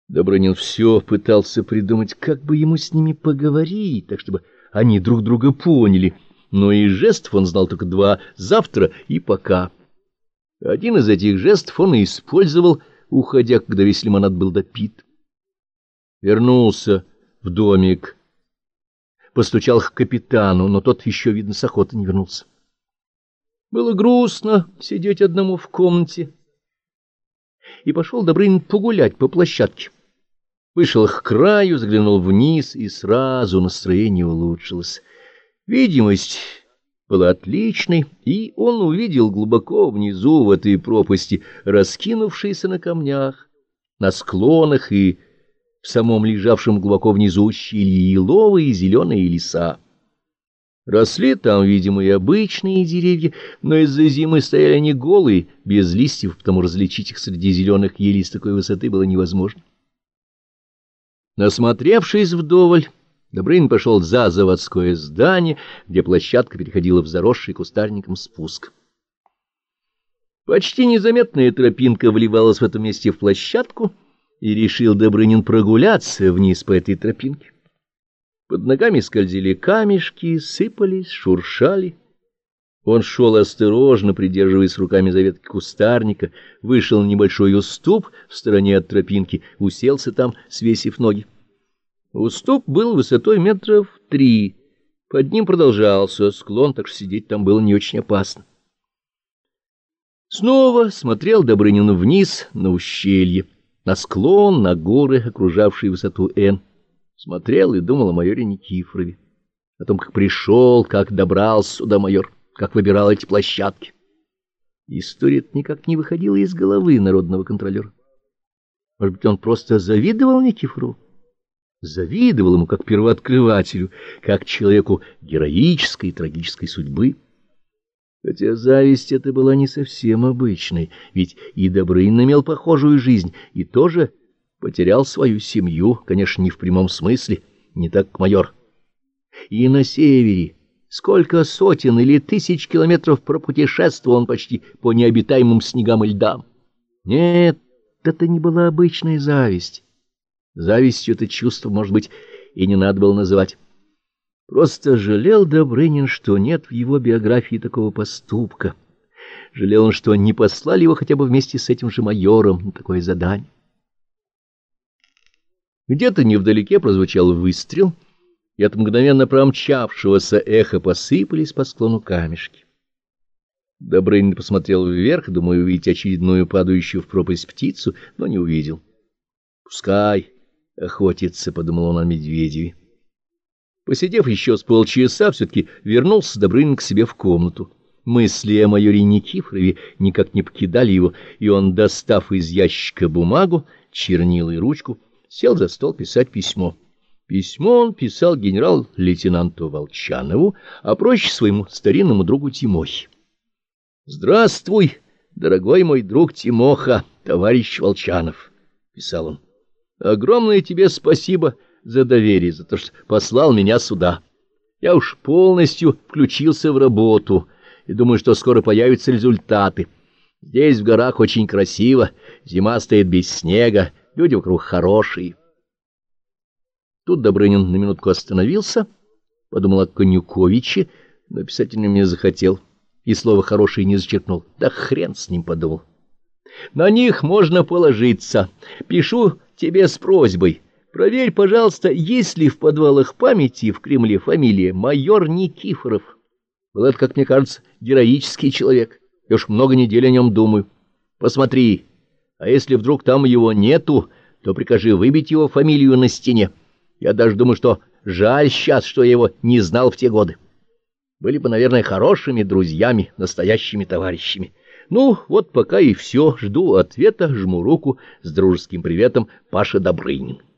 Добрынин все пытался придумать, как бы ему с ними поговорить, так чтобы они друг друга поняли, но из жестов он знал только два: завтра и пока. Один из этих жестов он и использовал, уходя, когда весь лимонад был допит. Вернулся в домик, постучал к капитану, но тот еще, видно, с охоты не вернулся. Было грустно сидеть одному в комнате, и пошел Добрынин погулять по площадке. Вышел к краю, заглянул вниз, и сразу настроение улучшилось. Видимость была отличной, и он увидел глубоко внизу, в этой пропасти, раскинувшиеся на камнях, на склонах и в самом лежавшем глубоко внизу ущелье еловые и зеленые леса. Росли там, видимо, и обычные деревья, но из-за зимы стояли они голые, без листьев, потому различить их среди зеленых елей с такой высоты было невозможно. Насмотревшись вдоволь, Добрынин пошел за заводское здание, где площадка переходила в заросший кустарником спуск. Почти незаметная тропинка вливалась в этом месте в площадку, и решил Добрынин прогуляться вниз по этой тропинке. Под ногами скользили камешки, сыпались, шуршали. Он шел осторожно, придерживаясь руками за ветки кустарника, вышел на небольшой уступ в стороне от тропинки, уселся там, свесив ноги. Уступ был высотой 3 метра, под ним продолжался склон, так что сидеть там было не очень опасно. Снова смотрел Добрынин вниз на ущелье, на склон, на горы, окружавшие высоту Н. Смотрел и думал о майоре Никифорове, о том, как пришел, как добрался сюда майор, как выбирал эти площадки. История никак не выходила из головы народного контролера. Может быть, он просто завидовал Никифорову? Завидовал ему как первооткрывателю, как человеку героической и трагической судьбы. Хотя зависть эта была не совсем обычной, ведь и Добрынин имел похожую жизнь, и тоже потерял свою семью, конечно, не в прямом смысле, не так, как майор. И на севере сколько сотен или тысяч километров пропутешествовал он почти по необитаемым снегам и льдам. Нет, это не была обычная зависть. Завистью это чувство, может быть, и не надо было называть. Просто жалел Добрынин, что нет в его биографии такого поступка. Жалел он, что не послали его хотя бы вместе с этим же майором на такое задание. Где-то невдалеке прозвучал выстрел, и от мгновенно промчавшегося эха посыпались по склону камешки. Добрынин посмотрел вверх, думая увидеть очередную падающую в пропасть птицу, но не увидел. «Пускай охотится», — подумал он о Медведеве. Посидев еще с полчаса, все-таки вернулся Добрынин к себе в комнату. Мысли о майоре Никифорове никак не покидали его, и он, достав из ящика бумагу, чернила и ручку, сел за стол писать письмо. Письмо он писал генерал-лейтенанту Волчанову, а проще своему старинному другу Тимохе. «Здравствуй, дорогой мой друг Тимоха, товарищ Волчанов», — писал он. «Огромное тебе спасибо за доверие, за то, что послал меня сюда. Я уж полностью включился в работу и думаю, что скоро появятся результаты. Здесь в горах очень красиво, зима стоит без снега, люди вокруг хорошие». Тут Добрынин на минутку остановился, подумал о Конюковиче, но писать не захотел, и слово «хороший» не зачеркнул. Да хрен с ним, подумал. На них можно положиться. Пишу тебе с просьбой. Проверь, пожалуйста, есть ли в подвалах памяти в Кремле фамилия майор Никифоров. Был это, как мне кажется, героический человек. Я уж много недель о нем думаю. Посмотри, а если вдруг там его нету, то прикажи выбить его фамилию на стене. Я даже думаю, что жаль сейчас, что я его не знал в те годы. Были бы, наверное, хорошими друзьями, настоящими товарищами. Ну, вот пока и все. Жду ответа, жму руку. С дружеским приветом, Паша Добрынин.